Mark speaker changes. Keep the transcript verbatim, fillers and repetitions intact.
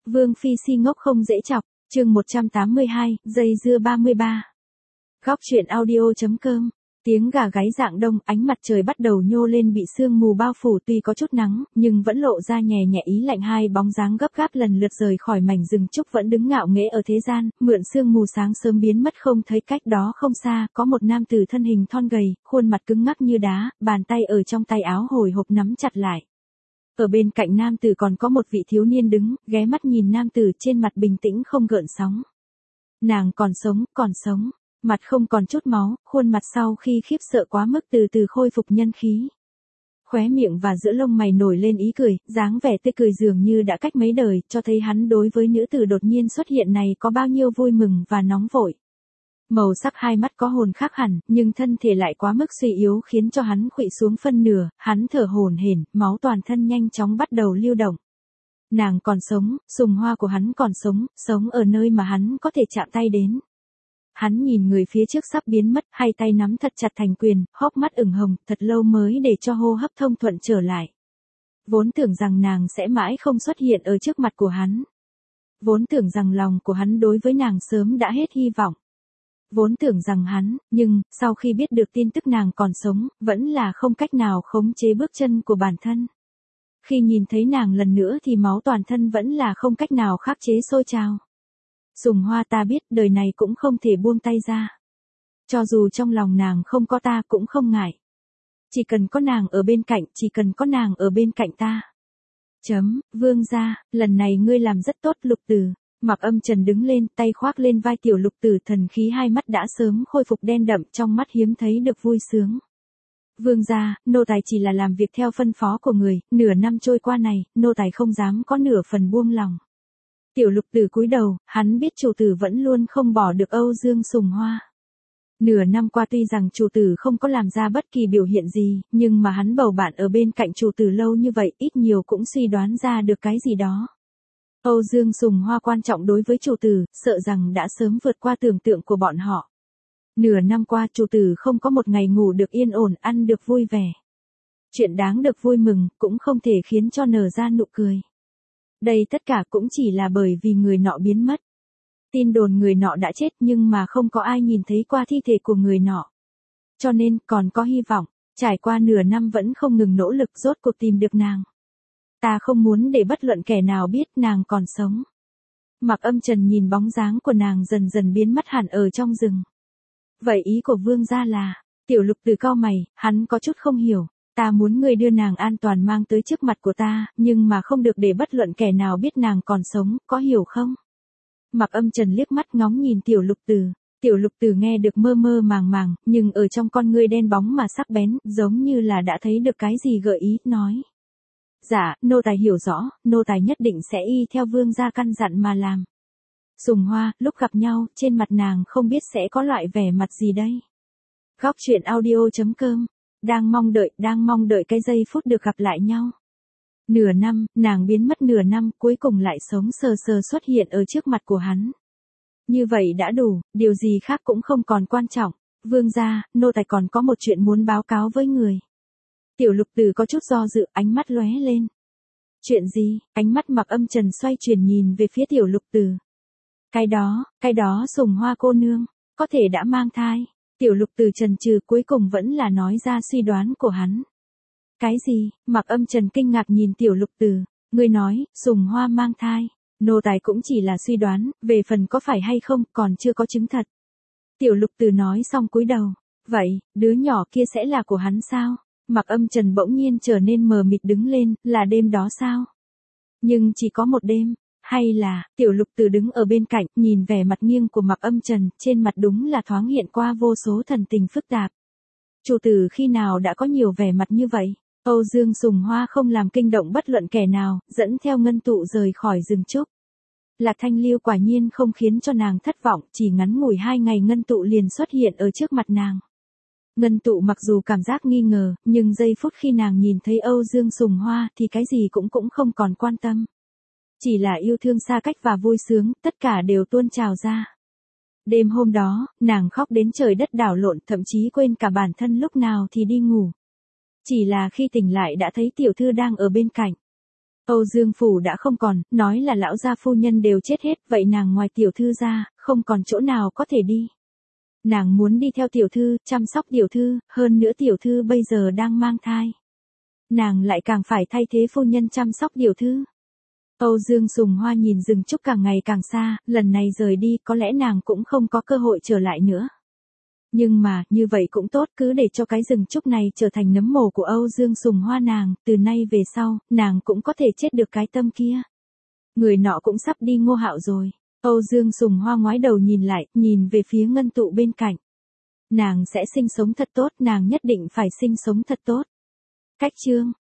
Speaker 1: Vương Phi si ngốc không dễ chọc, chương một trăm tám mươi hai, dây dưa ba mươi ba. Góc truyện audio.com. Tiếng gà gáy rạng đông, ánh mặt trời bắt đầu nhô lên bị sương mù bao phủ, tuy có chút nắng, nhưng vẫn lộ ra nhè nhẹ ý lạnh. Hai bóng dáng gấp gáp lần lượt rời khỏi mảnh rừng trúc vẫn đứng ngạo nghễ ở thế gian, mượn sương mù sáng sớm biến mất không thấy. Cách đó không xa, có một nam tử thân hình thon gầy, khuôn mặt cứng ngắc như đá, bàn tay ở trong tay áo hồi hộp nắm chặt lại. Ở bên cạnh nam tử còn có một vị thiếu niên đứng, ghé mắt nhìn nam tử, trên mặt bình tĩnh không gợn sóng. Nàng còn sống, còn sống. Mặt không còn chút máu, khuôn mặt sau khi khiếp sợ quá mức từ từ khôi phục nhân khí. Khóe miệng và giữa lông mày nổi lên ý cười, dáng vẻ tươi cười dường như đã cách mấy đời, cho thấy hắn đối với nữ tử đột nhiên xuất hiện này có bao nhiêu vui mừng và nóng vội. Màu sắc hai mắt có hồn khác hẳn, nhưng thân thể lại quá mức suy yếu khiến cho hắn khuỵu xuống phân nửa, hắn thở hổn hển, máu toàn thân nhanh chóng bắt đầu lưu động. Nàng còn sống, Sùng Hoa của hắn còn sống, sống ở nơi mà hắn có thể chạm tay đến. Hắn nhìn người phía trước sắp biến mất, hai tay nắm thật chặt thành quyền, hốc mắt ửng hồng, thật lâu mới để cho hô hấp thông thuận trở lại. Vốn tưởng rằng nàng sẽ mãi không xuất hiện ở trước mặt của hắn. Vốn tưởng rằng lòng của hắn đối với nàng sớm đã hết hy vọng. Vốn tưởng rằng hắn, nhưng, sau khi biết được tin tức nàng còn sống, vẫn là không cách nào khống chế bước chân của bản thân. Khi nhìn thấy nàng lần nữa thì máu toàn thân vẫn là không cách nào khắc chế sôi trào. Sùng Hoa, ta biết đời này cũng không thể buông tay ra. Cho dù trong lòng nàng không có ta cũng không ngại. Chỉ cần có nàng ở bên cạnh, chỉ cần có nàng ở bên cạnh ta. Chấm, vương gia, lần này ngươi làm rất tốt. Lục Tử, Mặc Âm Trần đứng lên, tay khoác lên vai tiểu Lục Tử, thần khí hai mắt đã sớm khôi phục đen đậm, trong mắt hiếm thấy được vui sướng. Vương gia, nô tài chỉ là làm việc theo phân phó của người, nửa năm trôi qua này, nô tài không dám có nửa phần buông lòng. Tiểu Lục Tử cúi đầu, hắn biết chủ tử vẫn luôn không bỏ được Âu Dương Sùng Hoa. Nửa năm qua tuy rằng chủ tử không có làm ra bất kỳ biểu hiện gì, nhưng mà hắn bầu bạn ở bên cạnh chủ tử lâu như vậy, ít nhiều cũng suy đoán ra được cái gì đó. Âu Dương Sùng Hoa quan trọng đối với chủ tử, sợ rằng đã sớm vượt qua tưởng tượng của bọn họ. Nửa năm qua chủ tử không có một ngày ngủ được yên ổn, ăn được vui vẻ. Chuyện đáng được vui mừng, cũng không thể khiến cho nở ra nụ cười. Đây tất cả cũng chỉ là bởi vì người nọ biến mất. Tin đồn người nọ đã chết nhưng mà không có ai nhìn thấy qua thi thể của người nọ. Cho nên còn có hy vọng, trải qua nửa năm vẫn không ngừng nỗ lực rốt cuộc tìm được nàng. Ta không muốn để bất luận kẻ nào biết nàng còn sống. Mặc Âm Trần nhìn bóng dáng của nàng dần dần biến mất hẳn ở trong rừng. Vậy ý của vương gia là, tiểu Lục Tử cau mày, hắn có chút không hiểu. Ta muốn ngươi đưa nàng an toàn mang tới trước mặt của ta, nhưng mà không được để bất luận kẻ nào biết nàng còn sống, có hiểu không? Mặc Âm Trần liếc mắt ngóng nhìn tiểu Lục Tử. Tiểu Lục Tử nghe được mơ mơ màng màng, nhưng ở trong con ngươi đen bóng mà sắc bén, giống như là đã thấy được cái gì gợi ý, nói. Dạ, nô tài hiểu rõ, nô tài nhất định sẽ y theo vương gia căn dặn mà làm. Sùng Hoa, lúc gặp nhau, trên mặt nàng không biết sẽ có loại vẻ mặt gì đây. Góc truyện audio.com. Đang mong đợi, đang mong đợi cái giây phút được gặp lại nhau. Nửa năm, nàng biến mất nửa năm, cuối cùng lại sống sờ sờ xuất hiện ở trước mặt của hắn. Như vậy đã đủ, điều gì khác cũng không còn quan trọng. Vương gia, nô tài còn có một chuyện muốn báo cáo với người. Tiểu Lục Tử có chút do dự, ánh mắt lóe lên. Chuyện gì? Ánh mắt Mặc Âm Trần xoay chuyển nhìn về phía tiểu Lục Tử. Cái đó, cái đó Sùng Hoa cô nương, có thể đã mang thai. Tiểu Lục Tử chần chừ, cuối cùng vẫn là nói ra suy đoán của hắn. Cái gì? Mặc Âm Trần kinh ngạc nhìn tiểu Lục Tử. Ngươi nói, Sùng Hoa mang thai. Nô tài cũng chỉ là suy đoán, về phần có phải hay không, còn chưa có chứng thật. Tiểu Lục Tử nói xong cúi đầu. Vậy, đứa nhỏ kia sẽ là của hắn sao? Mặc Âm Trần bỗng nhiên trở nên mờ mịt đứng lên, là đêm đó sao? Nhưng chỉ có một đêm. Hay là, tiểu Lục Tử đứng ở bên cạnh, nhìn vẻ mặt nghiêng của Mặc Âm Trần, trên mặt đúng là thoáng hiện qua vô số thần tình phức tạp. Chủ tử khi nào đã có nhiều vẻ mặt như vậy? Âu Dương Sùng Hoa không làm kinh động bất luận kẻ nào, dẫn theo ngân tụ rời khỏi rừng trúc. Lạc Thanh Liêu quả nhiên không khiến cho nàng thất vọng, chỉ ngắn ngủi hai ngày ngân tụ liền xuất hiện ở trước mặt nàng. Ngân tụ mặc dù cảm giác nghi ngờ, nhưng giây phút khi nàng nhìn thấy Âu Dương Sùng Hoa thì cái gì cũng cũng không còn quan tâm. Chỉ là yêu thương xa cách và vui sướng, tất cả đều tuôn trào ra. Đêm hôm đó, nàng khóc đến trời đất đảo lộn, thậm chí quên cả bản thân lúc nào thì đi ngủ. Chỉ là khi tỉnh lại đã thấy tiểu thư đang ở bên cạnh. Âu Dương Phủ đã không còn, nói là lão gia phu nhân đều chết hết, vậy nàng ngoài tiểu thư ra, không còn chỗ nào có thể đi. Nàng muốn đi theo tiểu thư, chăm sóc tiểu thư, hơn nữa tiểu thư bây giờ đang mang thai. Nàng lại càng phải thay thế phu nhân chăm sóc tiểu thư. Âu Dương Sùng Hoa nhìn rừng trúc càng ngày càng xa, lần này rời đi có lẽ nàng cũng không có cơ hội trở lại nữa. Nhưng mà, như vậy cũng tốt, cứ để cho cái rừng trúc này trở thành nấm mồ của Âu Dương Sùng Hoa nàng, từ nay về sau, nàng cũng có thể chết được cái tâm kia. Người nọ cũng sắp đi Ngô Hạo rồi. Âu Dương Sùng Hoa ngoái đầu nhìn lại, nhìn về phía Ngân Tụ bên cạnh. Nàng sẽ sinh sống thật tốt, nàng nhất định phải sinh sống thật tốt. Cách chương